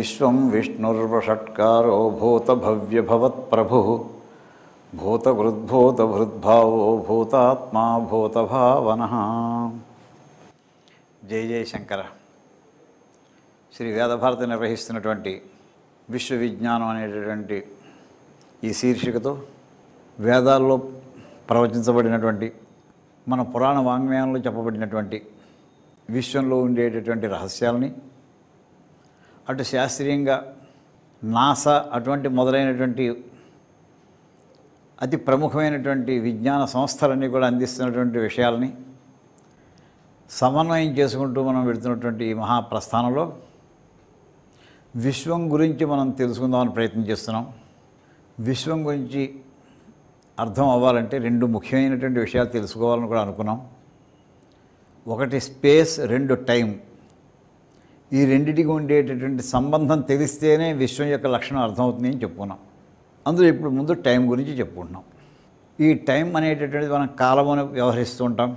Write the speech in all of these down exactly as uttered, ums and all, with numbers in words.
విశ్వం విష్ణుర్వషట్కారో భూతభవ్యభవత్ప్రభుః భూతభృద్భూతభృద్భావో భూతాత్మా భూతభావనః. జై జై శంకర. శ్రీ వేదభారతి నిర్వహిస్తున్నటువంటి విశ్వవిజ్ఞానం అనేటటువంటి ఈ శీర్షికతో వేదాల్లో ప్రవచించబడినటువంటి మన పురాణ వాంగ్మయంలో చెప్పబడినటువంటి విశ్వంలో ఉండేటటువంటి రహస్యాలని, అటు శాస్త్రీయంగా నాసా అటువంటి మొదలైనటువంటి అతి ప్రముఖమైనటువంటి విజ్ఞాన సంస్థలన్నీ కూడా అందిస్తున్నటువంటి విషయాలని సమన్వయం చేసుకుంటూ మనం వెళుతున్నటువంటి ఈ మహాప్రస్థానంలో విశ్వం గురించి మనం తెలుసుకుందామని ప్రయత్నం చేస్తున్నాం. విశ్వం గురించి అర్థం అవ్వాలంటే రెండు ముఖ్యమైనటువంటి విషయాలు తెలుసుకోవాలని కూడా అనుకున్నాం. ఒకటి స్పేస్, రెండు టైం. ఈ రెండిటికి ఉండేటటువంటి సంబంధం తెలిస్తేనే విశ్వం యొక్క లక్షణం అర్థమవుతుంది అని చెప్పుకున్నాం. అందులో ఇప్పుడు ముందు టైం గురించి చెప్పుకుంటున్నాం. ఈ టైం అనేటటువంటిది మనం కాలం అని వ్యవహరిస్తూ ఉంటాం.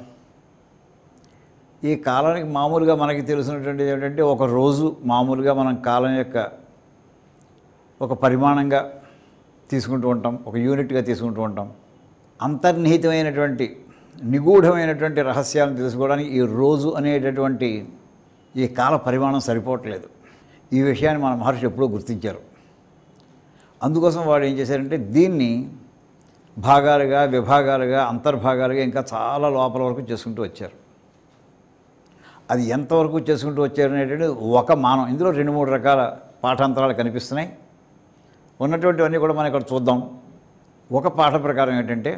ఈ కాలానికి మామూలుగా మనకి తెలిసినటువంటిది ఏంటంటే ఒక రోజు మామూలుగా మనం కాలం యొక్క ఒక పరిమాణంగా తీసుకుంటూ ఉంటాం, ఒక యూనిట్గా తీసుకుంటూ ఉంటాం. అంతర్నిహితమైనటువంటి నిగూఢమైనటువంటి రహస్యాలను తెలుసుకోవడానికి ఈ రోజు అనేటటువంటి ఈ కాల పరిమాణం సరిపోవట్లేదు. ఈ విషయాన్ని మన మహర్షి ఎప్పుడూ గుర్తించారు. అందుకోసం వాడు ఏం చేశారంటే దీన్ని భాగాలుగా, విభాగాలుగా, అంతర్భాగాలుగా ఇంకా చాలా లోపల వరకు చేసుకుంటూ వచ్చారు. అది ఎంతవరకు చేసుకుంటూ వచ్చారు అనేటువంటిది ఒక మానం. ఇందులో రెండు మూడు రకాల పాఠాంతరాలు కనిపిస్తున్నాయి. ఉన్నటువంటివన్నీ కూడా మనం ఇక్కడ చూద్దాం. ఒక పాఠ ప్రకారం ఏంటంటే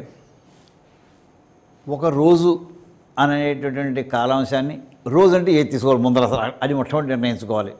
ఒక రోజు అనేటటువంటి కాలాంశాన్ని, రోజు అంటే ఏది తీసుకోవాలి ముందర అసలు అది మొట్టమొదటి నిర్ణయించుకోవాలి.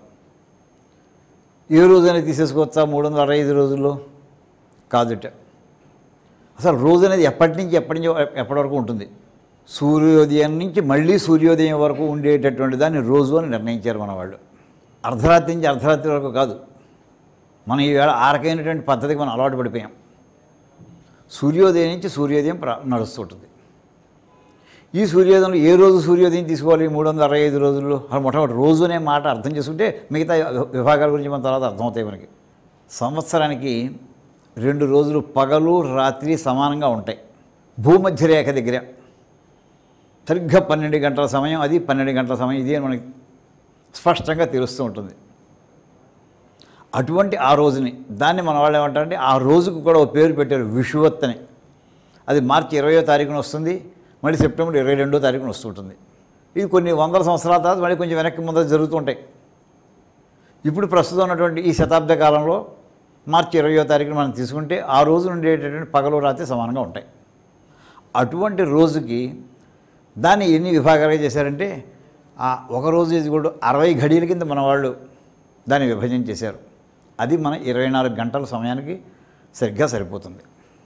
ఏ రోజు అనేది తీసేసుకోవచ్చా మూడు వందల అరవై ఐదు రోజుల్లో? కాదుట. అసలు రోజు అనేది ఎప్పటి నుంచి ఎప్పటి నుంచి ఎప్పటి వరకు ఉంటుంది? సూర్యోదయం నుంచి మళ్ళీ సూర్యోదయం వరకు ఉండేటటువంటి దాన్ని రోజు అని నిర్ణయించారు మన వాళ్ళు. అర్ధరాత్రి నుంచి అర్ధరాత్రి వరకు కాదు. మనం ఈవేళ ఆరకైనటువంటి పద్ధతికి మనం అలవాటు పడిపోయాం. సూర్యోదయం నుంచి సూర్యోదయం ప్రా నడుస్తుంటుంది. ఈ సూర్యోదయంలో ఏ రోజు సూర్యోదయం తీసుకోవాలి మూడు వందల అరవై ఐదు రోజుల్లో? అసలు మొట్టమొదటి రోజు అనే మాట అర్థం చేసుకుంటే మిగతా విభాగాల గురించి మన తర్వాత అర్థమవుతాయి మనకి. సంవత్సరానికి రెండు రోజులు పగలు రాత్రి సమానంగా ఉంటాయి. భూమధ్య రేఖ దగ్గర సరిగ్గా పన్నెండు గంటల సమయం, అది పన్నెండు గంటల సమయం ఇది అని మనకి స్పష్టంగా తెలుస్తూ ఉంటుంది. అటువంటి ఆ రోజుని దాన్ని మన వాళ్ళు ఏమంటారంటే ఆ రోజుకు కూడా ఒక పేరు పెట్టారు, విషువత్ అని. అది మార్చి ఇరవయో తారీఖున వస్తుంది, మళ్ళీ సెప్టెంబర్ ఇరవై రెండో తారీఖున వస్తుంటుంది. ఇది కొన్ని వందల సంవత్సరాల తర్వాత మళ్ళీ కొంచెం వెనక్కి ముందర జరుగుతుంటాయి. ఇప్పుడు ప్రస్తుతం ఉన్నటువంటి ఈ శతాబ్ద కాలంలో మార్చి ఇరవయో తారీఖున మనం తీసుకుంటే ఆ రోజు ఉండేటటువంటి పగలు రాత్రి సమానంగా ఉంటాయి. అటువంటి రోజుకి దాన్ని ఎన్ని విభాగాలుగా చేశారంటే ఆ ఒక రోజు ఇది కూడా అరవై ఘడియల కింద మన వాళ్ళు దాన్ని విభజన చేశారు. అది మన ఇరవై నాలుగు గంటల సమయానికి సరిగ్గా సరిపోతుంది.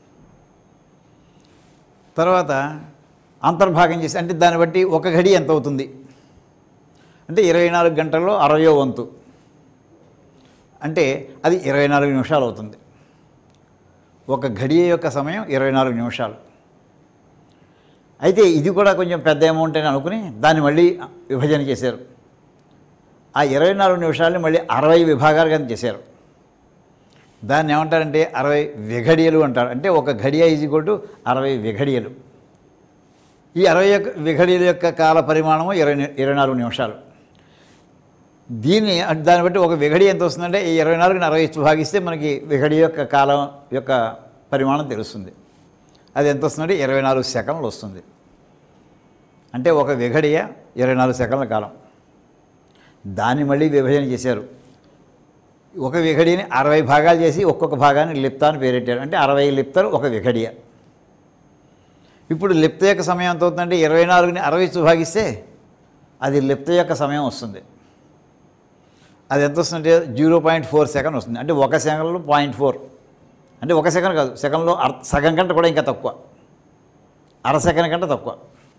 తర్వాత అంతర్భాగం చేసి అంటే దాన్ని బట్టి ఒక ఘడి ఎంత అవుతుంది అంటే ఇరవై నాలుగు గంటల్లో అరవయో వంతు అంటే అది ఇరవై నాలుగు నిమిషాలు అవుతుంది. ఒక ఘడియ యొక్క సమయం ఇరవై నాలుగు నిమిషాలు. అయితే ఇది కూడా కొంచెం పెద్ద అమౌంట్ అని అనుకుని దాన్ని మళ్ళీ విభజన చేశారు. ఆ ఇరవై నాలుగు నిమిషాలని మళ్ళీ అరవై విభాగాలుగా చేశారు. దాన్ని ఏమంటారంటే అరవై విఘడియలు అంటారు. అంటే ఒక ఘడియ ఈజ్ ఈక్వల్ టు అరవై విఘడియలు. ఈ అరవై యొక్క విఘడియల యొక్క కాల పరిమాణము ఇరవై ఇరవై నాలుగు నిమిషాలు. దీన్ని దాన్ని బట్టి ఒక విఘడి ఎంత వస్తుందంటే ఈ ఇరవై నాలుగుని అరవై ఇచ్చి భాగిస్తే మనకి విఘడి యొక్క కాలం యొక్క పరిమాణం తెలుస్తుంది. అది ఎంత వస్తుందంటే ఇరవై నాలుగు సెకండ్లు వస్తుంది. అంటే ఒక విఘడియ ఇరవై నాలుగు సెకండ్ల కాలం. దాన్ని మళ్ళీ విభజన చేశారు. ఒక విఘడిని అరవై భాగాలు చేసి ఒక్కొక్క భాగాన్ని లిప్త అని పేరెట్టారు. అంటే అరవై లిప్తలు ఒక విఘడియ. ఇప్పుడు లిప్త యొక్క సమయం ఎంత అవుతుందంటే ఇరవై నాలుగుని అరవై ఇచ్చి భాగిస్తే అది లిప్త యొక్క సమయం వస్తుంది. అది ఎంత వస్తుందంటే జీరో పాయింట్ ఫోర్ సెకండ్ వస్తుంది. అంటే ఒక సెకండ్లో పాయింట్ ఫోర్ అంటే ఒక సెకండ్ కాదు, సెకండ్లో అర్ సగం కంటే కూడా ఇంకా తక్కువ, అర సెకండ్ కంటే తక్కువ.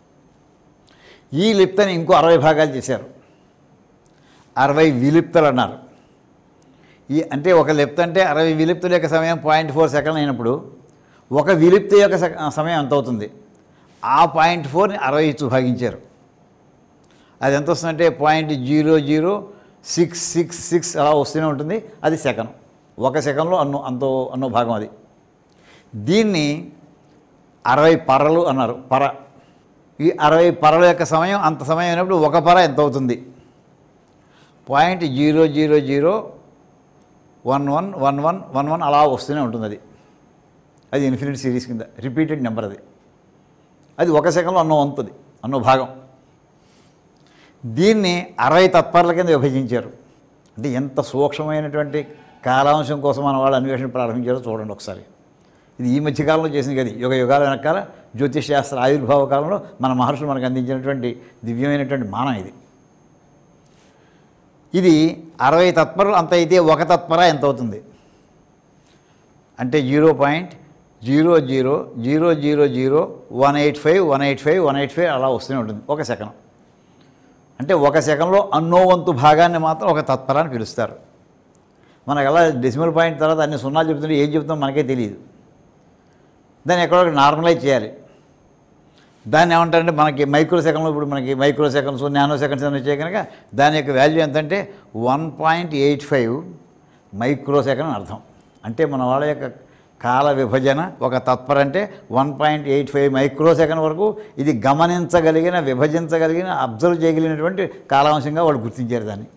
ఈ లిప్తని ఇంకో అరవై భాగాలు చేశారు, అరవై విలిప్తలు అన్నారు. ఈ అంటే ఒక లిప్త అంటే అరవై విలిప్తుల యొక్క సమయం పాయింట్ ఫోర్ సెకండ్ అయినప్పుడు ఒక విలిప్త యొక్క సమయం ఎంత అవుతుంది? ఆ పాయింట్ ఫోర్ని అరవై ఇచ్చి భాగించారు. అది ఎంత వస్తుందంటే point zero zero six six six అలా వస్తూనే ఉంటుంది. అది సెకండ్. ఒక సెకండ్లో అన్నో అంతో అన్నో భాగం అది. దీన్ని అరవై పరలు అన్నారు. పర, ఈ అరవై పరల యొక్క సమయం అంత సమయం అయినప్పుడు ఒక పర ఎంత అవుతుంది? Point zero zero zero one one one one one one అలా వస్తూనే ఉంటుంది. అది అది ఇన్ఫినిట్ సిరీస్ కింద రిపీటెడ్ నెంబర్. అది అది ఒక సెకండ్లో అన్నో వంతుంది, అన్నో భాగం. దీన్ని అరవై తత్పరల కింద విభజించారు. అంటే ఎంత సూక్ష్మమైనటువంటి కాలాంశం కోసం మన వాళ్ళు అన్వేషణ ప్రారంభించారో చూడండి ఒకసారి. ఇది ఈ మధ్యకాలంలో చేసింది కదా, యుగ యుగాల వెనకాల జ్యోతిష్ శాస్త్ర ఆవిర్భావ కాలంలో మన మహర్షులు మనకు అందించినటువంటి దివ్యమైనటువంటి మానం ఇది. ఇది అరవై తత్పరలు అంత అయితే ఒక తత్పర ఎంత అవుతుంది అంటే zero point zero zero zero zero zero one eight five one eight five one eight five అలా వస్తూనే ఉంటుంది ఒక సెకండ్. అంటే ఒక సెకండ్లో అన్నో వంతు భాగాన్ని మాత్రం ఒక తత్పర అని పిలుస్తారు. మనకు అలా డెసిమల్ పాయింట్ తర్వాత అన్ని సున్నాలు చెప్తుంటే ఏం చెప్తాం మనకే తెలియదు. దాన్ని ఎక్కడో నార్మలైజ్ చేయాలి. దాన్ని ఏమంటారంటే మనకి మైక్రో సెకండ్లో ఇప్పుడు మనకి మైక్రో సెకండ్స్ నానో సెకండ్స్ అని వచ్చాయి కనుక దాని యొక్క వాల్యూ ఎంతంటే one point eight five micro second అని అర్థం. అంటే మన వాళ్ళ యొక్క కాల విభజన ఒక తత్పర అంటే one point eight five micro second వరకు ఇది గమనించగలిగిన, విభజించగలిగిన, అబ్జర్వ్ చేయగలిగినటువంటి కాలాంశంగా వాళ్ళు గుర్తించారు దాన్ని.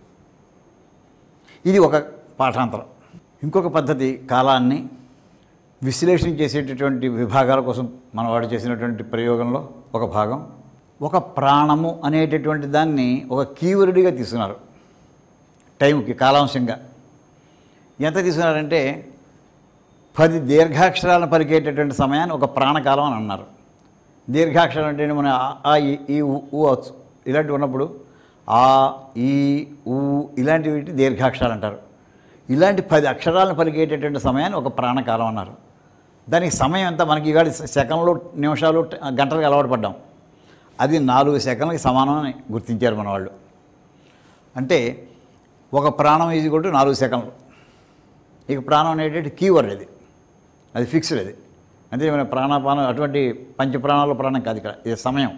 ఇది ఒక పాఠాంతరం. ఇంకొక పద్ధతి కాలాన్ని విశ్లేషణ చేసేటటువంటి విభాగాల కోసం మనవాడు చేసినటువంటి ప్రయోగంలో ఒక భాగం, ఒక ప్రాణము అనేటటువంటి దాన్ని ఒక కీవర్డ్గా తీసుకున్నారు. టైంకి కాలాంశంగా ఎంత తీసుకున్నారంటే పది దీర్ఘాక్షరాలను పలికేటటువంటి సమయాన్ని ఒక ప్రాణకాలం అని అన్నారు. దీర్ఘాక్షరం అంటే మన ఆ ఈ ఊ ఇలాంటివి ఉన్నప్పుడు ఆ ఈ ఊ ఇలాంటి వీటి దీర్ఘాక్షరాలు అంటారు. ఇలాంటి పది అక్షరాలను పలికేటటువంటి సమయాన్ని ఒక ప్రాణకాలం అన్నారు. దానికి సమయం ఎంత మనకి ఇవాళ సెకండ్లు, నిమిషాలు, గంటలకు అలవాటు పడ్డాం. అది నాలుగు సెకండ్లకి సమానమని గుర్తించారు మన వాళ్ళు. అంటే ఒక ప్రాణం ఈజీ కొట్టు నాలుగు సెకండ్లు. ఇక ప్రాణం అనేటువంటి కీవర్డ్ అది, అది ఫిక్స్డ్. అది అంటే మన ప్రాణాపానం అటువంటి పంచప్రాణాల ప్రాణం కాదు ఇక్కడ, ఇది సమయం.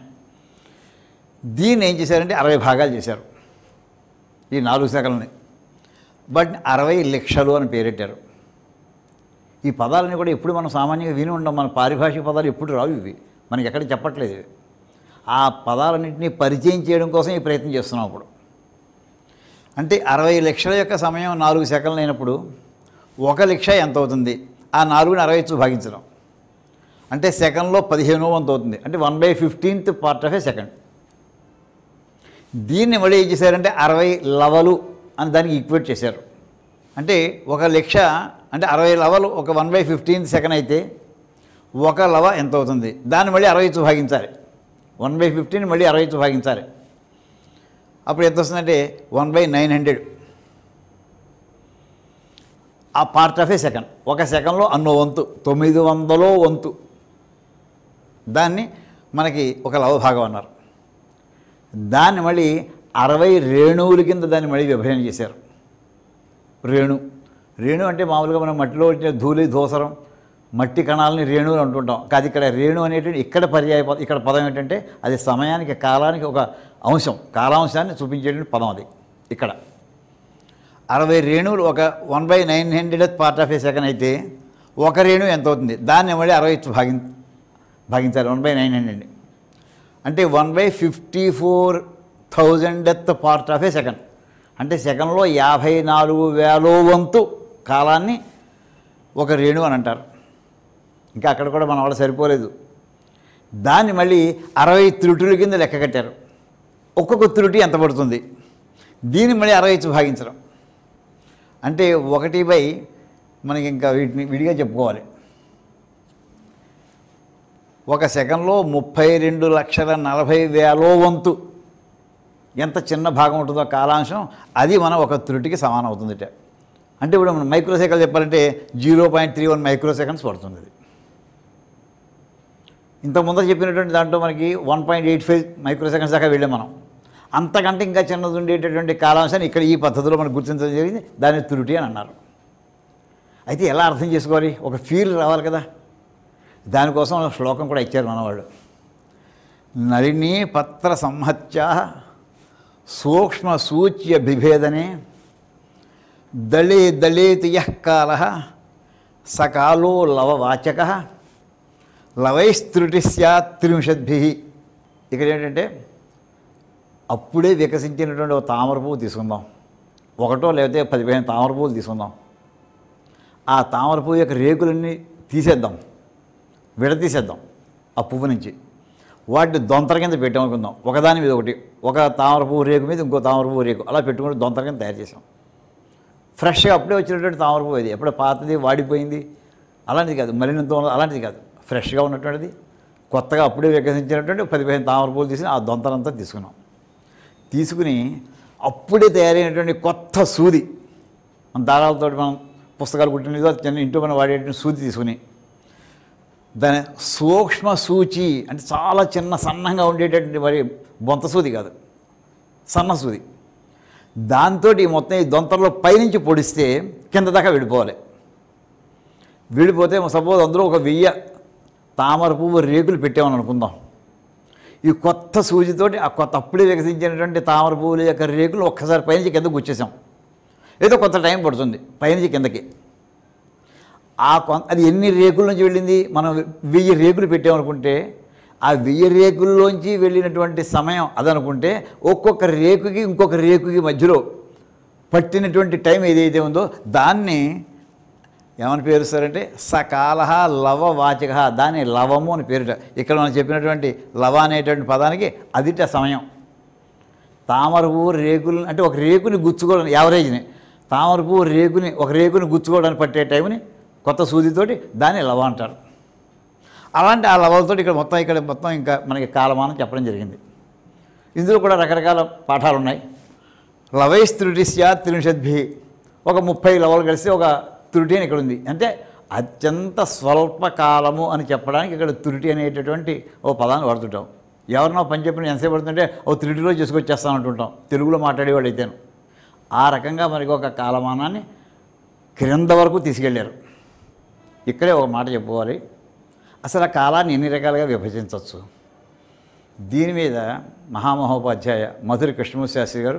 దీన్ని ఏం చేశారంటే అరవై భాగాలు చేశారు ఈ నాలుగు సెకండ్లని. బట్ అరవై లక్షలు అని పేరెట్టారు. ఈ పదాలని కూడా ఎప్పుడు మనం సామాన్యంగా విని ఉండం. మన పారిభాషిక పదాలు ఎప్పుడు రావు, ఇవి మనకి ఎక్కడ చెప్పట్లేదు. ఆ పదాలన్నింటినీ పరిచయం చేయడం కోసం ఈ ప్రయత్నం చేస్తున్నాం అప్పుడు. అంటే అరవై లక్షల యొక్క సమయం నాలుగు సెకండ్లు అయినప్పుడు ఒక లక్ష ఎంత అవుతుంది? ఆ నాలుగుని అరవై ఇచ్చు భాగించడం అంటే సెకండ్లో పదిహేనో వంతు అవుతుంది. అంటే one by fifteenth part of a second. దీన్ని మళ్ళీ ఏం చేశారంటే అరవై లవలు అని దానికి ఈక్వేట్ చేశారు. అంటే ఒక లక్ష అంటే అరవై లవలు ఒక వన్ బై ఫిఫ్టీన్త్ సెకండ్ అయితే ఒక లవ ఎంత అవుతుంది? దాన్ని మళ్ళీ అరవై ఇచ్చు భాగించాలి. వన్ బై ఫిఫ్టీన్ మళ్ళీ అరవై ఇచ్చు భాగించాలి. అప్పుడు ఎంత వస్తుందంటే వన్ బై నైన్ హండ్రెడ్ ఆ పార్ట్ ఆఫ్ ఏ సెకండ్. ఒక సెకండ్లో అన్నో వంతు, తొమ్మిది వందలో వంతు. దాన్ని మనకి ఒక లవ భాగం అన్నారు. దాన్ని మళ్ళీ అరవై రేణువుల కింద దాన్ని మళ్ళీ విభజన చేశారు. రేణు రేణు అంటే మామూలుగా మనం మట్టిలో వచ్చిన ధూళి ధూసరం మట్టి కణాలని రేణువులు అంటుంటాం. కాదు, ఇక్కడ రేణు అనేటువంటి ఇక్కడ పర్యాయ పదం. ఇక్కడ పదం ఏంటంటే అది సమయానికి, కాలానికి ఒక అంశం, కాలాంశాన్ని చూపించేటువంటి పదం అది. ఇక్కడ అరవై రేణువులు ఒక one by nine hundred part of a second అయితే ఒక రేణు ఎంత అవుతుంది? దాన్ని మళ్ళీ అరవై ఇచ్చు భాగి భాగించాలి వన్ బై నైన్ హండ్రెడ్ అంటే one by fifty four thousandth part of a second. అంటే సెకండ్లో యాభై నాలుగు వేలో వంతు కాలాన్ని ఒక రేణు అని అంటారు. ఇంకా అక్కడ కూడా మన వాళ్ళు సరిపోలేదు. దాన్ని మళ్ళీ అరవై త్రుటుల కింద లెక్క కట్టారు. ఒక్కొక్క త్రుటి ఎంత పడుతుంది? దీన్ని మళ్ళీ అరవై ఇచ్చు భాగించడం అంటే ఒకటి బై మనకి ఇంకా వీటిని విడిగా చెప్పుకోవాలి. ఒక సెకండ్లో ముప్పై రెండు లక్షల నలభై వేలో వంతు ఎంత చిన్న భాగం ఉంటుందో కాలాంశం, అది మనం ఒక త్రుటికి సమానం అవుతుందిట. అంటే ఇప్పుడు మనం మైక్రో సెకండ్ చెప్పాలంటే zero point three one micro seconds పడుతుంది. అది ఇంతకుముందు చెప్పినటువంటి దాంట్లో మనకి one point eight five micro seconds దాకా వెళ్ళాం మనం. అంతకంటే ఇంకా చిన్నది ఉండేటటువంటి కాలాంశాన్ని ఇక్కడ ఈ పద్ధతిలో మనకు గుర్తించడం జరిగింది. దాన్ని త్రుటి అని అన్నారు. అయితే ఎలా అర్థం చేసుకోవాలి? ఒక ఫీల్ రావాలి కదా. దానికోసం శ్లోకం కూడా ఇచ్చారు మనవాళ్ళు. నళినీ పత్ర సంహత్య సూక్ష్మ సూచ్య బిభేదనే దళే దళేతి యః కాలః సకాలో లవవాచకః లవైస్తృటి స్యాత్ త్రింశద్భిః. ఇక్కడ ఏంటంటే అప్పుడే వికసించినటువంటి ఒక తామర పువ్వు తీసుకుందాం, ఒకటో లేకపోతే పదిహేను తామర పువ్వులు తీసుకుందాం. ఆ తామర పువ్వు యొక్క రేకులన్నీ తీసేద్దాం, విడతీసేద్దాం ఆ పువ్వు నుంచి. వాటిని దొంతర కింద పెట్టామనుకుందాం, ఒకదాని మీద ఒకటి, ఒక తామర పువ్వు రేకు మీద ఇంకో తామర పువ్వు రేకు అలా పెట్టుకుంటూ దొంతర కింద తయారు చేసాం. ఫ్రెష్గా అప్పుడే వచ్చినటువంటి తామర పువ్వు ఇది, ఎప్పుడో పాతది వాడిపోయింది అలాంటిది కాదు, మలినంతో అలాంటిది కాదు, ఫ్రెష్గా ఉన్నటువంటిది, కొత్తగా అప్పుడే వికసించినటువంటి పదిహేను తామర పువ్వులు తీసుకుని ఆ దొంతరంతా తీసుకున్నాం. తీసుకుని అప్పుడే తయారైనటువంటి కొత్త సూది, మన దారాలతో మనం పుస్తకాలు కుట్టినదో చిన్న ఇంట్లో మనం వాడేటువంటి సూది తీసుకుని దాని సూక్ష్మ సూచి అంటే చాలా చిన్న సన్నంగా ఉండేటటువంటి మరి బొంత సూది కాదు, సన్న సూది, దాంతో మొత్తం ఈ దొంతరలో పైనుంచి పొడిస్తే కింద దాకా విడిపోవాలి. విడిపోతే సపోజ్ అందులో ఒక వెయ్యి తామర పువ్వు రేకులు పెట్టామని అనుకుందాం. ఈ కొత్త సూజితోటి ఆ కొత్త అప్పుడే వికసించినటువంటి తామర పువ్వుల యొక్క రేకులు ఒక్కసారి పైనుంచి కిందకు గుచ్చేసాం. ఏదో కొంత టైం పడుతుంది పైనుంచి కిందకి. ఆ కొంత అది ఎన్ని రేకుల నుంచి వెళ్ళింది, మనం వెయ్యి రేకులు పెట్టామనుకుంటే ఆ వెయ్యి రేకుల్లోంచి వెళ్ళినటువంటి సమయం అదనుకుంటే ఒక్కొక్క రేకుకి ఇంకొక రేకుకి మధ్యలో పట్టినటువంటి టైం ఏదైతే ఉందో దాన్ని ఏమని పేరుస్తారంటే సకాలహ లవ వాచక, దాన్ని లవము అని పేరుట. ఇక్కడ మనం చెప్పినటువంటి లవ అనేటువంటి పదానికి అదిట సమయం. తామర పువ్వు రేకులు అంటే ఒక రేకుని గుచ్చుకోవడం యావరేజ్ని, తామర పువ్వు రేకుని ఒక రేకుని గుచ్చుకోవడానికి పట్టే టైంని కొత్త సూదితోటి దాన్ని లవ అంటారు. అలాంటి ఆ లవలతో ఇక్కడ మొత్తం ఇక్కడ మొత్తం ఇంకా మనకి కాలమానం చెప్పడం జరిగింది. ఇందులో కూడా రకరకాల పాఠాలు ఉన్నాయి. లవైస్తృటి స్యాత్ త్రింశద్భిః, ఒక ముప్పై లవలు కలిసి ఒక త్రుటి అని ఇక్కడ ఉంది. అంటే అత్యంత స్వల్పకాలము అని చెప్పడానికి ఇక్కడ త్రుటి అనేటటువంటి ఓ పదాన్ని వాడుతుంటాం. ఎవరినో పని చెప్పిన ఎంతసేపు పడుతుంటే ఓ త్రుటిలో చేసుకొచ్చేస్తాను అంటుంటాం తెలుగులో మాట్లాడేవాడు అయితేను. ఆ రకంగా మనకి ఒక కాలమానాన్ని క్రింద వరకు తీసుకెళ్ళారు. ఇక్కడే ఒక మాట చెప్పుకోవాలి, అసలు ఆ కాలాన్ని ఎన్ని రకాలుగా విభజించవచ్చు. దీని మీద మహామహోపాధ్యాయ మధురి కృష్ణమూర్తి శాస్త్రి గారు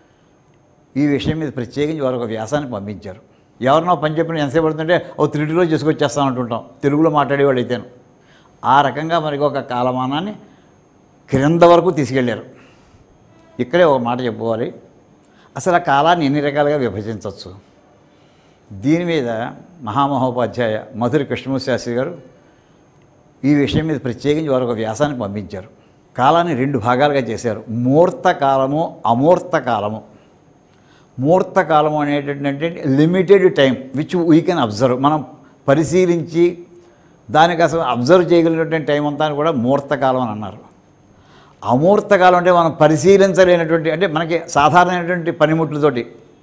ఈ విషయం మీద ప్రత్యేకించి వారు ఒక వ్యాసాన్ని పంపించారు. ఎవరినో పని చెప్పిన ఎంతసేపు పడుతుంటే ఓ త్రుటిలో చేసుకొచ్చేస్తాను అంటుంటాం తెలుగులో మాట్లాడేవాడు అయితేను. ఆ రకంగా మనకి ఒక కాలమానాన్ని క్రింద వరకు తీసుకెళ్ళారు. ఇక్కడే ఒక మాట చెప్పుకోవాలి, అసలు ఆ కాలాన్ని ఎన్ని రకాలుగా విభజించవచ్చు. దీని మీద మహామహోపాధ్యాయ మధురి కృష్ణమూర్తి శాస్త్రి గారు ఈ విషయం మీద ప్రత్యేకించి వారు ఒక వ్యాసాన్ని పంపించారు. కాలాన్ని రెండు భాగాలుగా చేశారు, మూర్త కాలము అమూర్త కాలము. మూర్త కాలము అనేటటువంటి limited time which we can observe, మనం పరిశీలించి దానికి అసలు అబ్జర్వ్ చేయగలిగినటువంటి టైం అంతా కూడా మూర్త కాలం అని అన్నారు. అమూర్త కాలం అంటే మనం పరిశీలించలేనటువంటి అంటే మనకి సాధారణమైనటువంటి పనిముట్లతోటి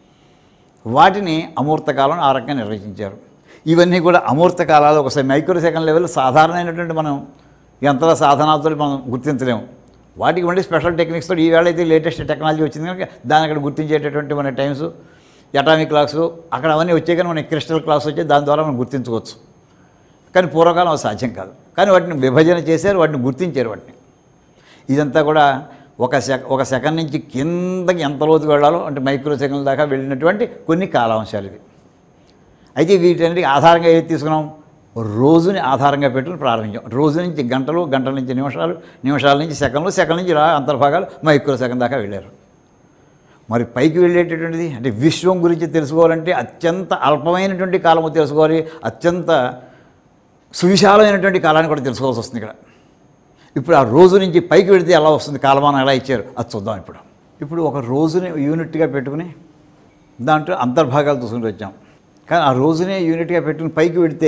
వాటిని అమూర్త కాలం ఆ రకంగా నిర్వచించారు. ఇవన్నీ కూడా అమూర్త కాలాలు ఒకసారి మైక్రో సెకండ్ లెవెల్ సాధారణమైనటువంటి మనం యంత్ర సాధనాలతో మనం గుర్తించలేము. వాటికి మళ్ళీ స్పెషల్ టెక్నిక్స్ తోటి ఈవేళ అయితే లేటెస్ట్ టెక్నాలజీ వచ్చింది కనుక దాని అక్కడ గుర్తించేటటువంటి మన టైమ్స్ అటామిక్ క్లాక్స్ అక్కడ అవన్నీ వచ్చే కానీ మనకి క్రిస్టల్ క్లాక్స్ వచ్చే దాని ద్వారా మనం గుర్తించుకోవచ్చు. కానీ పూర్వకాలం అది సాధ్యం కాదు. కానీ వాటిని విభజన చేశారు, వాటిని గుర్తించారు. వాటిని ఇదంతా కూడా ఒక సెక ఒక సెకండ్ నుంచి కిందకి ఎంత లోతుకు వెళ్ళాలో అంటే మైక్రో సెకండ్ల దాకా వెళ్ళినటువంటి కొన్ని కాలాంశాలు ఇవి. అయితే వీటన్నిటికి ఆధారంగా ఏది తీసుకున్నాం, రోజుని ఆధారంగా పెట్టుకుని ప్రారంభించాం. రోజు నుంచి గంటలు, గంటల నుంచి నిమిషాలు, నిమిషాల నుంచి సెకండ్లు, సెకండ్ నుంచి ఇలా అంతర్భాగాలు మైక్రో సెకండ్ దాకా వెళ్ళారు. మరి పైకి వెళ్ళేటటువంటిది అంటే విశ్వం గురించి తెలుసుకోవాలంటే అత్యంత అల్పమైనటువంటి కాలము తెలుసుకోవాలి, అత్యంత సువిశాలమైనటువంటి కాలాన్ని కూడా తెలుసుకోవాల్సి వస్తుంది ఇక్కడ. ఇప్పుడు ఆ రోజు నుంచి పైకి వెళితే ఎలా వస్తుంది, కాలమానం ఎలా ఇచ్చారు అది చూద్దాం. ఇప్పుడు ఇప్పుడు ఒక రోజుని యూనిట్గా పెట్టుకుని దాంట్లో అంతర్భాగాలు చూసుకుంటూ వచ్చాం. కానీ ఆ రోజునే యూనిట్గా పెట్టుకుని పైకి వెళితే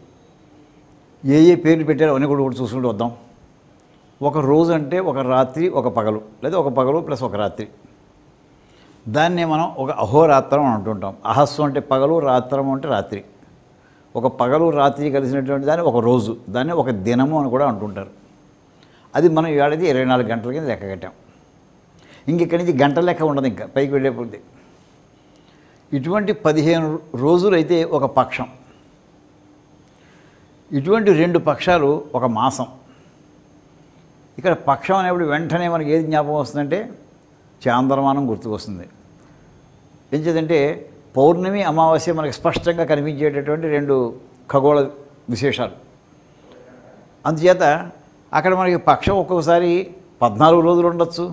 ఏ ఏ పేర్లు పెట్టారో అవన్నీ కూడా కూడా చూసుకుంటూ వద్దాం. ఒక రోజు అంటే ఒక రాత్రి ఒక పగలు, లేదా ఒక పగలు ప్లస్ ఒక రాత్రి. దాన్నే మనం ఒక అహోరాత్రం అని అంటుంటాం. అహస్సు అంటే పగలు, రాత్రం అంటే రాత్రి. ఒక పగలు రాత్రి కలిసినటువంటి దాన్ని ఒక రోజు, దాన్ని ఒక దినము అని కూడా అంటుంటారు. అది మనం ఇవాళది ఇరవై నాలుగు గంటల కింద లెక్క కట్టాం. ఇంక ఇక్కడి నుంచి గంటల లెక్క ఉండదు, ఇంకా పైకి వెళ్ళేపోతే. ఇటువంటి పదిహేను రోజులు అయితే ఒక పక్షం, ఇటువంటి రెండు పక్షాలు ఒక మాసం. ఇక్కడ పక్షం అనేప్పుడు వెంటనే మనకి ఏది జ్ఞాపకం వస్తుందంటే చాంద్రమానం గుర్తుకొస్తుంది. ఏం చేద్దంటే పౌర్ణమి అమావాస్య మనకి స్పష్టంగా కనిపించేటటువంటి రెండు ఖగోళ విశేషాలు. అందుచేత అక్కడ మనకి పక్షం ఒక్కొక్కసారి పద్నాలుగు రోజులు ఉండొచ్చు,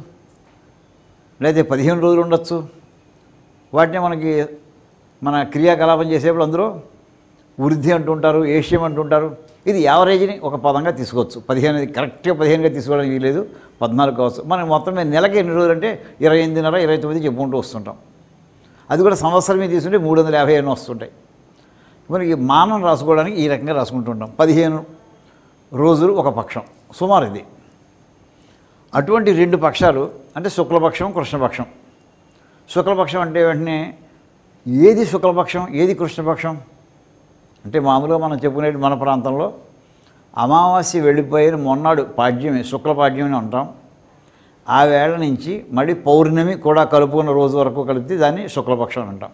లేదా పదిహేను రోజులు ఉండొచ్చు. వాటిని మనకి మన క్రియాకలాపం చేసేప్పుడు అందులో వృద్ధి అంటుంటారు, ఏష్యం అంటుంటారు. ఇది యావరేజ్ని ఒక పదంగా తీసుకోవచ్చు. పదిహేను కరెక్ట్గా పదిహేనుగా తీసుకోవడానికి లేదు, పద్నాలుగు కావచ్చు. మనకి మొత్తం మీద నెలకి ఎన్ని రోజులు అంటే ఇరవై ఎనిమిదిన్నర ఇరవై తొమ్మిది చెప్పుకుంటూ వస్తుంటాం. అది కూడా సంవత్సరం మీద తీసుకుంటే మూడు వందల యాభై ఎన్నో వస్తుంటాయి. మనకి మానం రాసుకోవడానికి ఈ రకంగా రాసుకుంటుంటాం. పదిహేను రోజులు ఒక పక్షం సుమారు ఇది. అటువంటి రెండు పక్షాలు అంటే శుక్లపక్షం, కృష్ణపక్షం. శుక్లపక్షం అంటే వెంటనే ఏది శుక్లపక్షం, ఏది కృష్ణపక్షం అంటే మామూలుగా మనం చెప్పుకునే మన ప్రాంతంలో అమావాస్య వెళ్ళిపోయిన మొన్నాడు పాడ్యమి, శుక్లపాడ్యమి అని అంటాం. ఆ వేళ నుంచి మళ్ళీ పౌర్ణమి కూడా కలుపుకున్న రోజు వరకు కలిపితే దాన్ని శుక్లపక్షం అంటాం.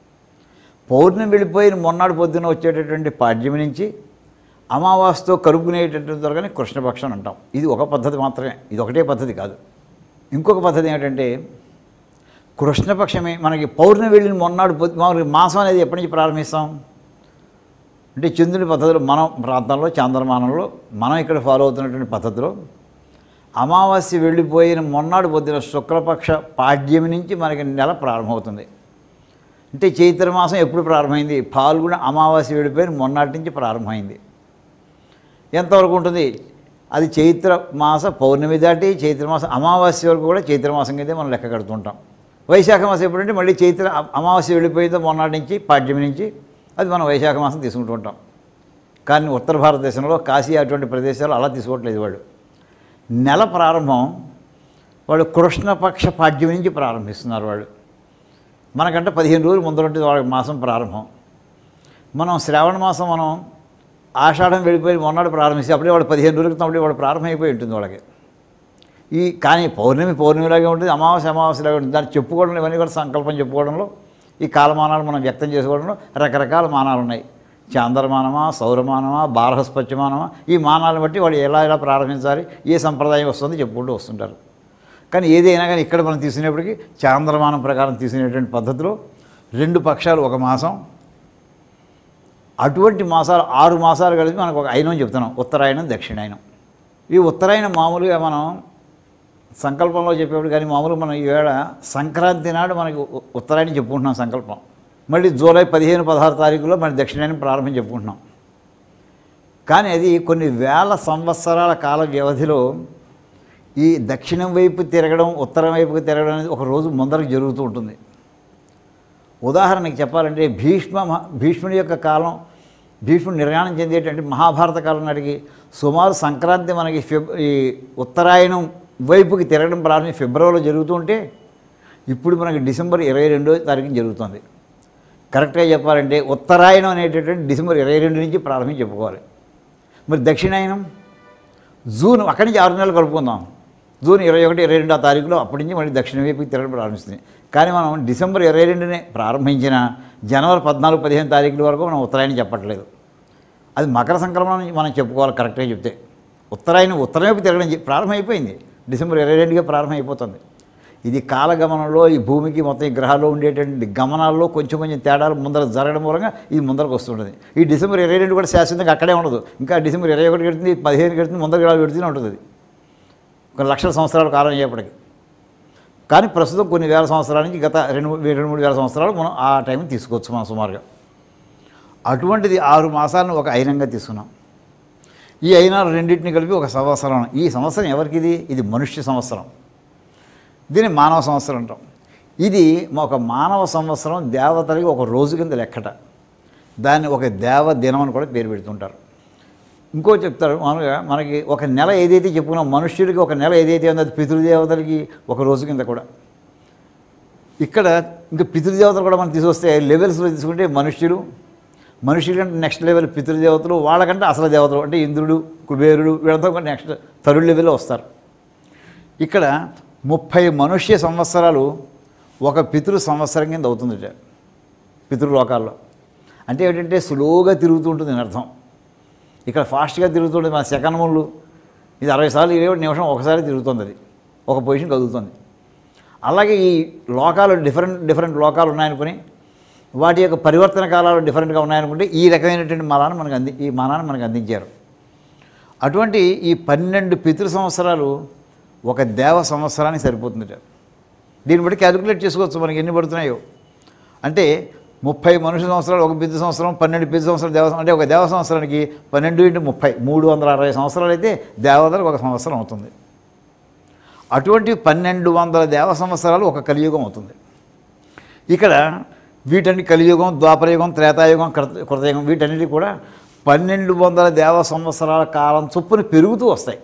పౌర్ణమి వెళ్ళిపోయిన మొన్నాడు పొద్దున వచ్చేటటువంటి పాడ్యమి నుంచి అమావాస్యతో కలుపుకునేటటువంటి త్వరగానే కృష్ణపక్షం అంటాం. ఇది ఒక పద్ధతి మాత్రమే, ఇది ఒకటే పద్ధతి కాదు. ఇంకొక పద్ధతి ఏంటంటే కృష్ణపక్షమే మనకి పౌర్ణమి వెళ్ళిన మొన్నాడు పొద్దు మామూలుగా మాసం అనేది ఎప్పటి నుంచి ప్రారంభిస్తాం అంటే చంద్రుని పద్ధతిలో మనం ప్రాంతంలో చాంద్రమానంలో మనం ఇక్కడ ఫాలో అవుతున్నటువంటి పద్ధతిలో అమావాస్య వెళ్ళిపోయిన మొన్నాడు పొద్దున శుక్లపక్ష పాడ్యమి నుంచి మనకి నెల ప్రారంభమవుతుంది. అంటే చైత్రమాసం ఎప్పుడు ప్రారంభమైంది? పాల్గొన అమావాస్య వెళ్ళిపోయిన మొన్నాటి నుంచి ప్రారంభమైంది. ఎంతవరకు ఉంటుంది? అది చైత్ర మాస పౌర్ణమి దాటి చైత్రమాస అమావాస్య వరకు కూడా చైత్రమాసం కిందే మనం లెక్క కడుతుంటాం. వైశాఖ మాసం ఎప్పుడంటే మళ్ళీ చైత్ర అమావాస్య వెళ్ళిపోయిందో మొన్నాటి నుంచి పాడ్యమి నుంచి అది మనం వైశాఖ మాసం తీసుకుంటూ ఉంటాం. కానీ ఉత్తర భారతదేశంలో కాశీ అటువంటి ప్రదేశాలు అలా తీసుకోవట్లేదు. వాళ్ళు నెల ప్రారంభం వాళ్ళు కృష్ణపక్ష పాడ్యమి నుంచి ప్రారంభిస్తున్నారు. వాళ్ళు మనకంటే పదిహేను రోజులు ముందర ఉంటుంది వాళ్ళ మాసం ప్రారంభం. మనం శ్రావణ మాసం మనం ఆషాఢం వెళ్ళిపోయి మొన్నాడు ప్రారంభిస్తే అప్పుడే వాడు పదిహేను రోజుల క్రితం అప్పుడే వాడు ప్రారంభమైపోయి ఉంటుంది వాళ్ళకి. ఈ కానీ పౌర్ణమి పౌర్ణమిలాగే ఉంటుంది, అమావాస్య అమావాస్యలాగే ఉంటుంది. దాన్ని చెప్పుకోవడం ఇవన్నీ కూడా సంకల్పం చెప్పుకోవడంలో ఈ కాలమానాలు మనం వ్యక్తం చేసుకోవడంలో రకరకాల మానాలు ఉన్నాయి. చాంద్రమానమా, సౌరమానమా, బారహస్పత్యమానమా, ఈ మానాలను బట్టి వాళ్ళు ఎలా ఎలా ప్రారంభించాలి, ఏ సంప్రదాయం వస్తుంది చెప్పుకుంటూ వస్తుంటారు. కానీ ఏదైనా కానీ ఇక్కడ మనం తీసుకునేప్పటికీ చాంద్రమానం ప్రకారం తీసుకునేటువంటి పద్ధతిలో రెండు పక్షాలు ఒక మాసం, అటువంటి మాసాలు ఆరు మాసాలు కలిపి మనకు ఒక అయినం చెప్తున్నాం, ఉత్తరాయణం దక్షిణాయనం. ఈ ఉత్తరాయణం మామూలుగా మనం సంకల్పంలో చెప్పేప్పుడు కానీ మామూలుగా మనం ఈవేళ సంక్రాంతి నాడు మనకి ఉత్తరాయణం చెప్పుకుంటున్నాం సంకల్పం. మళ్ళీ జూలై పదిహేను పదహారు తారీఖులో మన దక్షిణాయనం ప్రారంభం చెప్పుకుంటున్నాం. కానీ అది కొన్ని వేల సంవత్సరాల కాల వ్యవధిలో ఈ దక్షిణం వైపు తిరగడం ఉత్తరం వైపుకి తిరగడం అనేది ఒక రోజు ముందరకు జరుగుతూ ఉంటుంది. ఉదాహరణకి చెప్పాలంటే భీష్మ భీష్ముడి యొక్క కాలం, భీష్ముడు నిర్యాణం చెందేటువంటి మహాభారత కాలం నాటికి సుమారు సంక్రాంతి మనకి ఫిబ్ ఈ ఉత్తరాయణం వైపుకి తిరగడం ప్రారంభం ఫిబ్రవరిలో జరుగుతూ ఉంటే ఇప్పుడు మనకి డిసెంబర్ ఇరవై రెండో తారీఖున జరుగుతుంది. కరెక్ట్గా చెప్పాలంటే ఉత్తరాయణం అనేటటువంటి డిసెంబర్ ఇరవై రెండు నుంచి ప్రారంభించి చెప్పుకోవాలి. మరి దక్షిణాయనం జూన్ అక్కడి నుంచి ఆరు నెలలు కలుపుకుందాం. జూన్ ఇరవై ఒకటి ఇరవై రెండు ఆ తారీఖులో అప్పటి నుంచి మళ్ళీ దక్షిణ వైపుకి తిరగడం ప్రారంభిస్తుంది. కానీ మనం డిసెంబర్ ఇరవై రెండునే ప్రారంభించిన జనవరి పద్నాలుగు పదిహేను తారీఖుల వరకు మనం ఉత్తరాయణం చెప్పట్లేదు. అది మకర సంక్రమణం మనం చెప్పుకోవాలి. కరెక్ట్గా చెప్తే ఉత్తరాయణం ఉత్తరం వైపు తిరగడం ప్రారంభమైపోయింది, డిసెంబర్ ఇరవై రెండుగా ప్రారంభమైపోతుంది. ఇది కాలగమనంలో ఈ భూమికి మొత్తం ఈ గ్రహాల్లో ఉండేటువంటి గమనాల్లో కొంచెం కొంచెం తేడాలు ముందర జరగడం మూలంగా ఇది ముందరకు వస్తుంటుంది. ఈ డిసెంబర్ ఇరవై రెండు కూడా శాశ్వతంగా అక్కడే ఉండదు. ఇంకా డిసెంబర్ ఇరవై ఒకటి పెడుతుంది, పదిహేను పెడుతుంది, ముందర గ్రహాలు పెడుతూనే ఉంటుంది. అది ఒక లక్షల సంవత్సరాల కాలం అయ్యేప్పటికి. కానీ ప్రస్తుతం కొన్ని వేల సంవత్సరాల నుంచి గత రెండు రెండు మూడు వేల సంవత్సరాలు మనం ఆ టైం తీసుకోవచ్చు మనం సుమారుగా. అటువంటిది ఆరు మాసాలను ఒక అయినంగా తీసుకున్నాం. ఈ అయినాలు రెండింటిని కలిపి ఒక సంవత్సరం. ఈ సంవత్సరం ఎవరికి ఇది? ఇది మనుష్య సంవత్సరం. దీన్ని మానవ సంవత్సరం అంటాం. ఇది ఒక మానవ సంవత్సరం దేవతలకి ఒక రోజు కింద లెక్కట. దాన్ని ఒక దేవ దినం అని కూడా పేరు పెడుతుంటారు. ఇంకో చెప్తారు మామూలుగా మనకి ఒక నెల ఏదైతే చెప్పుకున్నాం మనుష్యుడికి ఒక నెల ఏదైతే ఉందో అది పితృదేవతలకి ఒక రోజు కింద కూడా. ఇక్కడ ఇంకా పితృదేవతలు కూడా మనం తీసుకొస్తే లెవెల్స్లో తీసుకుంటే మనుష్యులు, మనుషుల కంటే నెక్స్ట్ లెవెల్ పితృదేవతలు, వాళ్ళకంటే అసలు దేవతలు అంటే ఇంద్రుడు, కుబేరుడు, వీళ్ళంతా కూడా నెక్స్ట్ థర్డ్ లెవెల్లో వస్తారు. ఇక్కడ ముప్పై మనుష్య సంవత్సరాలు ఒక పితృ సంవత్సరం కింద అవుతుంది పితృలోకాల్లో. అంటే ఏంటంటే స్లోగా తిరుగుతూ ఉంటుంది అని అర్థం. ఇక్కడ ఫాస్ట్గా తిరుగుతుంటుంది. మన సెకండ్ ముళ్ళు ఇది అరవై సార్లు ఇరవై నిమిషం ఒకసారి తిరుగుతుంది. అది ఒక పొజిషన్ కదులుతుంది. అలాగే ఈ లోకాలు డిఫరెంట్ డిఫరెంట్ లోకాలు ఉన్నాయనుకుని వాటి యొక్క పరివర్తన కాలాలు డిఫరెంట్గా ఉన్నాయనుకుంటే ఈ రకమైనటువంటి మలాన్ని మనకు అంది ఈ మలాన్ని మనకు అందించారు. అటువంటి ఈ పన్నెండు పితృ సంవత్సరాలు ఒక దేవ సంవత్సరానికి సరిపోతుంది. దీన్ని బట్టి క్యాలిక్యులేట్ చేసుకోవచ్చు మనకి ఎన్ని పడుతున్నాయో. అంటే ముప్పై మనుష్య సంవత్సరాలు ఒక పితృ సంవత్సరం, పన్నెండు పితృ సంవత్సరాలు దేవ అంటే ఒక దేవ సంవత్సరానికి పన్నెండు ఇంటూ ముప్పై మూడు వందల అరవై సంవత్సరాలు అయితే దేవతలకు ఒక సంవత్సరం అవుతుంది. అటువంటి పన్నెండు వందల దేవ సంవత్సరాలు ఒక కలియుగం అవుతుంది. ఇక్కడ వీటన్ని కలియుగం, ద్వాపరయుగం, త్రేతాయుగం, కృత కృతయుగం వీటన్నిటి కూడా పన్నెండు వందల దేవ సంవత్సరాల కాలం చొప్పున పెరుగుతూ వస్తాయి.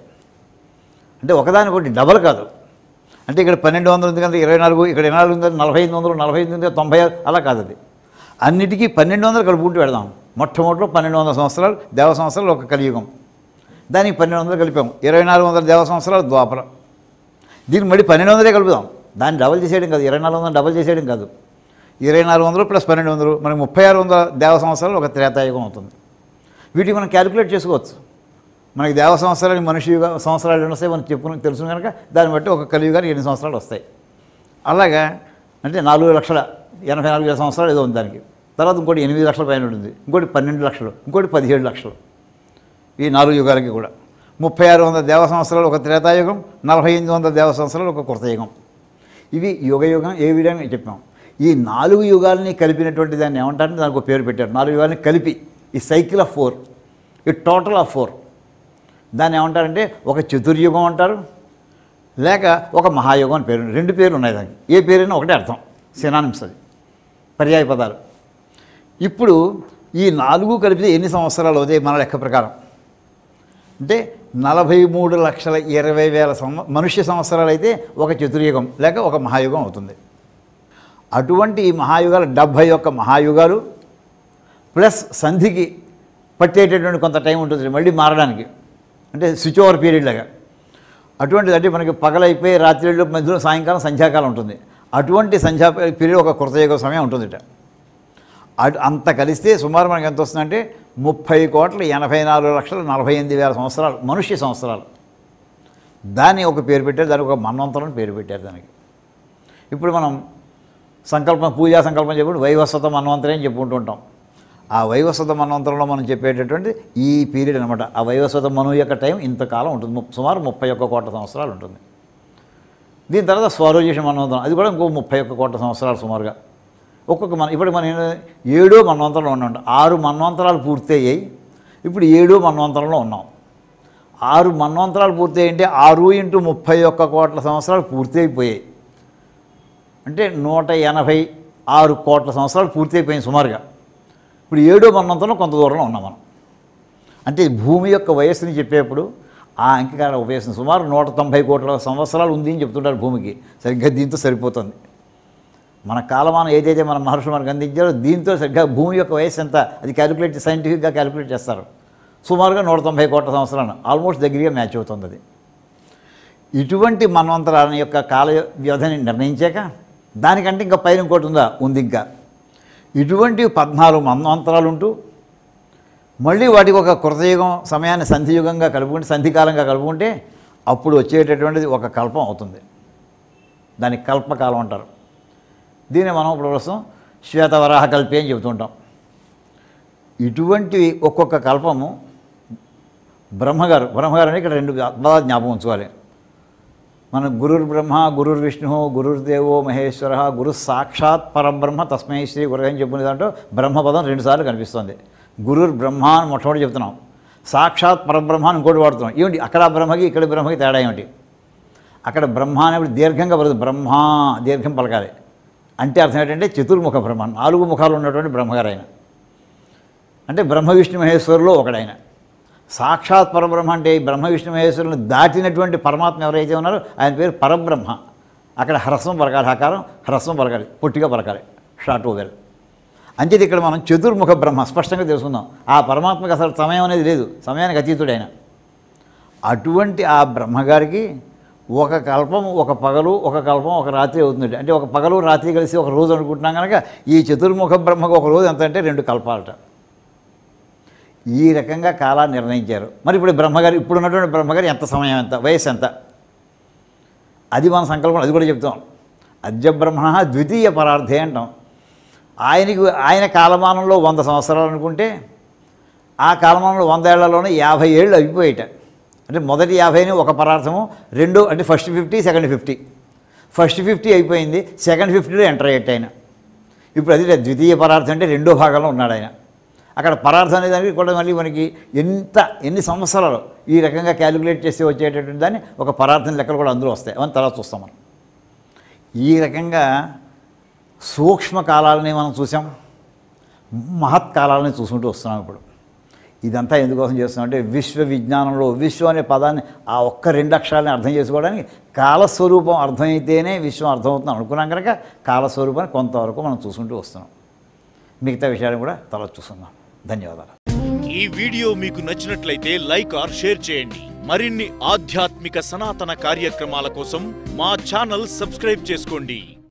అంటే ఒకదానికొకటి డబల్ కాదు. అంటే ఇక్కడ పన్నెండు వందలు ఉంది కదా ఇరవై నాలుగు, ఇక్కడ ఇరవై నాలుగు ఉంది నలభై ఐదు వందలు, నలభై ఐదు ఉంది తొంభై ఆరు, అలా కాదు. అది అన్నిటికీ పన్నెండు వందలు కలుపుకుంటూ పెడదాం. మొట్టమొదటిలో పన్నెండు వందల సంవత్సరాలు దేవ సంవత్సరాలు ఒక కలియుగం, దానికి పన్నెండు వందలు కలిపాము. ఇరవై నాలుగు వందల దేవ సంవత్సరాలు ద్వాపరం, దీనికి మళ్ళీ పన్నెండు వందలే కలుపుదాం. దాన్ని డబల్ చేసేయడం కాదు, ఇరవై నాలుగు వందలు డబల్ చేసేయడం కాదు. ఇరవై నాలుగు వందలు ప్లస్ పన్నెండు వందలు మనకి ముప్పై ఆరు వందల దేవ సంవత్సరాలు ఒక త్రేతాయుగం అవుతుంది. వీటికి మనం క్యాలిక్యులేట్ చేసుకోవచ్చు. మనకి దేవ సంవత్సరాలు మనిషి యుగ సంవత్సరాలు ఎన్ని వస్తాయి మనకు చెప్పుకుని తెలుసు కనుక దాన్ని బట్టి ఒక కలియుగానికి ఎన్ని సంవత్సరాలు వస్తాయి. అలాగా అంటే నాలుగు లక్షల ఎనభై నాలుగు వేల సంవత్సరాలు ఏదో ఉంది దానికి. తర్వాత ఇంకోటి ఎనిమిది లక్షల పైన ఉంటుంది, ఇంకోటి పన్నెండు లక్షలు, ఇంకోటి పదిహేడు లక్షలు. ఈ నాలుగు యుగాలకి కూడా ముప్పై ఆరు వందల దేవ సంవత్సరాలు ఒక త్రేతాయుగం, నలభై ఎనిమిది వందల దేవ సంవత్సరాలు ఒక కృతయుగం. ఇవి యుగయుగం ఏ విధంగా చెప్పాం. ఈ నాలుగు యుగాలని కలిపినటువంటి దాన్ని ఏమంటారంటే దానికి ఒక పేరు పెట్టారు. నాలుగు యుగాలని కలిపి ఈ సైకిల్ ఆఫ్ ఫోర్, ఈ టోటల్ ఆఫ్ ఫోర్, దాన్ని ఏమంటారంటే ఒక చతుర్యుగం అంటారు, లేక ఒక మహాయుగం అని పేరు. రెండు పేర్లు ఉన్నాయి దానికి. ఏ పేరైనా ఒకటే అర్థం, సినానిమ్స్, అది పర్యాయ పదాలు. ఇప్పుడు ఈ నాలుగు కలిపితే ఎన్ని సంవత్సరాలు అవుతాయి మన లెక్క ప్రకారం అంటే నలభై మూడు లక్షల ఇరవై వేల సంవ మనుష్య సంవత్సరాలు అయితే ఒక చతుర్యుగం లేక ఒక మహాయుగం అవుతుంది. అటువంటి ఈ మహాయుగాలు డెబ్భై ఒక్క మహాయుగాలు ప్లస్ సంధికి పట్టేటటువంటి కొంత టైం ఉంటుంది మళ్ళీ మారడానికి, అంటే స్విచ్ ఓవర్ పీరియడ్ లాగా. అటువంటిది అంటే మనకి పగలైపోయి రాత్రిలో మధ్యలో సాయంకాలం సంధ్యాకాలం ఉంటుంది. అటువంటి సంధ్యా పీరియడ్ ఒక కృతయుగ సమయం ఉంటుందిట. అటు అంత కలిస్తే సుమారు మనకి ఎంత వస్తుందంటే ముప్పై కోట్ల ఎనభై నాలుగు లక్షల నలభై ఎనిమిది వేల సంవత్సరాలు మనుష్య సంవత్సరాలు. దాన్ని ఒక పేరు పెట్టారు, దానికి ఒక మన్వంతరం అని పేరు పెట్టారు దానికి. ఇప్పుడు మనం సంకల్పం, పూజా సంకల్పం చెప్పుకుంటూ వైవస్వత మన్వంతరం అని చెప్పుకుంటూ ఉంటాం. ఆ వైవస్వత మన్వంతరంలో మనం చెప్పేటటువంటి ఈ పీరియడ్ అనమాట. ఆ వైవస్వత మనువు యొక్క టైం ఇంతకాలం ఉంటుంది, సుమారు ముప్పై ఒక్క కోట్ల సంవత్సరాలు ఉంటుంది. దీని తర్వాత స్వరోజేషన్ మన్వంతరం, అది కూడా ఇంకో ముప్పై ఒక్క కోట్ల సంవత్సరాలు సుమారుగా. ఒక్కొక్క మన ఇప్పుడు మనం ఏడో మన్వంతరంలో ఉన్నాం. ఆరు మన్వంతరాలు పూర్తయ్యాయి, ఇప్పుడు ఏడో మన్వంతరంలో ఉన్నాం. ఆరు మన్వంతరాలు పూర్తయ్యంటే ఆరు ఇంటూ ముప్పై ఒక్క కోట్ల సంవత్సరాలు పూర్తి అయిపోయాయి. అంటే నూట ఎనభై ఆరు కోట్ల సంవత్సరాలు పూర్తి అయిపోయాయి సుమారుగా. ఇప్పుడు ఏడో మన్వంతరంలో కొంత దూరంలో ఉన్నాం మనం. అంటే భూమి యొక్క వయస్సుని చెప్పేప్పుడు ఆ అంకికాల ఉపయోగిస్తుంది. సుమారు నూట తొంభై కోట్ల సంవత్సరాలు ఉంది అని చెప్తుంటారు భూమికి. సరిగ్గా దీంతో సరిపోతుంది. మన కాలమానం ఏదైతే మన మహర్షులు మనకు అందించారో దీంతో సరిగ్గా భూమి యొక్క వయస్సు ఎంత అది క్యాలిక్యులేట్ సైంటిఫిక్గా క్యాలిక్యులేట్ చేస్తారు. సుమారుగా నూట తొంభై కోట్ల సంవత్సరాలు ఆల్మోస్ట్ దగ్గరగా మ్యాచ్ అవుతుంది అది. ఇటువంటి మన్వంతరాల యొక్క కాల వ్యవధిని నిర్ణయించాక దానికంటే ఇంకా పైన ఇంకోటి ఉందా ఉంది. ఇంకా ఇటువంటి పద్నాలుగు మన్వంతరాలు ఉంటూ మళ్ళీ వాటికి ఒక కృతయుగం సమయాన్ని సంధియుగంగా కలుపుకుంటే సంధికాలంగా కలుపుకుంటే అప్పుడు వచ్చేటటువంటిది ఒక కల్పం అవుతుంది. దానికి కల్పకాలం అంటారు. దీన్ని మనం ఇప్పుడు ప్రస్తుతం శ్వేతవరాహ కల్పి అని చెబుతుంటాం. ఇటువంటి ఒక్కొక్క కల్పము బ్రహ్మగారు బ్రహ్మగారు అని ఇక్కడ రెండు పదాలు జ్ఞాపకం ఉంచుకోవాలి. మన గురుర్ బ్రహ్మ గురుర్ విష్ణు గురుర్దేవో మహేశ్వర గురు సాక్షాత్ పరబ్రహ్మ తస్మై శ్రీ గురు అని చెప్పుకునే దాంట్లో బ్రహ్మపదం రెండుసార్లు కనిపిస్తుంది. గురుర్ బ్రహ్మ అని మొట్టమొదటి చెప్తున్నాం, సాక్షాత్ పరబ్రహ్మ అని ఇంకోటి వాడుతున్నాం. ఏమిటి అక్కడ బ్రహ్మకి ఇక్కడ బ్రహ్మకి తేడా ఏమిటి? అక్కడ బ్రహ్మ అనేప్పుడు దీర్ఘంగా పలదు, బ్రహ్మ దీర్ఘం పలకాలి. అంటే అర్థం ఏంటంటే చతుర్ముఖ బ్రహ్మ, నాలుగు ముఖాలు ఉన్నటువంటి బ్రహ్మగారు ఆయన. అంటే బ్రహ్మ విష్ణు మహేశ్వరులో ఒకడైన. సాక్షాత్ పరబ్రహ్మ అంటే బ్రహ్మ విష్ణు మహేశ్వరులను దాటినటువంటి పరమాత్మ ఎవరైతే ఉన్నారో ఆయన పేరు పరబ్రహ్మ. అక్కడ హ్రస్వం పలకాలి, హకారం హ్రస్వం పలకాలి, పొట్టిగా పలకాలి, షార్ట్ ఓవెల్. అంచేది ఇక్కడ మనం చతుర్ముఖ బ్రహ్మ స్పష్టంగా తెలుసుకుందాం. ఆ పరమాత్మకి అసలు సమయం అనేది లేదు, సమయానికి అతీతుడైన. అటువంటి ఆ బ్రహ్మగారికి ఒక కల్పం ఒక పగలు, ఒక కల్పం ఒక రాత్రి అవుతుంది. అంటే ఒక పగలు రాత్రి కలిసి ఒక రోజు అనుకుంటున్నాం కనుక ఈ చతుర్ముఖ బ్రహ్మకు ఒక రోజు ఎంత అంటే రెండు కల్పాలట. ఈ రకంగా కాలాన్ని నిర్ణయించారు. మరి ఇప్పుడు బ్రహ్మగారు ఇప్పుడు ఉన్నటువంటి బ్రహ్మగారు ఎంత సమయం, ఎంత వయస్సు ఎంత, అది మన సంకల్పం, అది కూడా చెప్తాం. అద్య బ్రహ్మణ ద్వితీయ పరార్థే అంటాం. ఆయనకి ఆయన కాలమానంలో వంద సంవత్సరాలు అనుకుంటే ఆ కాలమానంలో వంద ఏళ్లలోనే యాభై ఏళ్ళు అయిపోయేట. అంటే మొదటి యాభైని ఒక పరార్థము, రెండో అంటే first fifty second fifty first fifty అయిపోయింది, సెకండ్ ఫిఫ్టీలో ఎంటర్ అయ్యేట ఆయన. ఇప్పుడు అది ద్వితీయ పరార్థం అంటే రెండో భాగంలో ఉన్నాడు ఆయన. అక్కడ పరార్థం అనే దానికి కూడా మళ్ళీ మనకి ఎంత ఎన్ని సంవత్సరాలు ఈ రకంగా క్యాలిక్యులేట్ చేసి వచ్చేటటువంటి దాన్ని ఒక పరార్థం లెక్కలు కూడా అందులో వస్తాయి. అవన్నీ తర్వాత చూస్తాం మనం. ఈ రకంగా సూక్ష్మ కాలాలని మనం చూసాం, మహత్కాలాలని చూసుకుంటూ వస్తున్నాం. ఇప్పుడు ఇదంతా ఎందుకోసం చేస్తున్నాం అంటే విశ్వ విజ్ఞానంలో విశ్వం అనే పదాన్ని ఆ ఒక్క రెండు అక్షరాలని అర్థం చేసుకోవడానికి కాలస్వరూపం అర్థమైతేనే విశ్వం అర్థమవుతుంది అనుకున్నాం కనుక కాలస్వరూపాన్ని కొంతవరకు మనం చూసుకుంటూ వస్తున్నాం. మిగతా విషయాలు కూడా తర్వాత చూస్తున్నాం. ధన్యవాదాలు. ఈ వీడియో మీకు నచ్చినట్లయితే లైక్ ఆర్ షేర్ చేయండి. మరిన్ని ఆధ్యాత్మిక సనాతన కార్యక్రమాల కోసం మా ఛానల్ సబ్స్క్రైబ్ చేసుకోండి.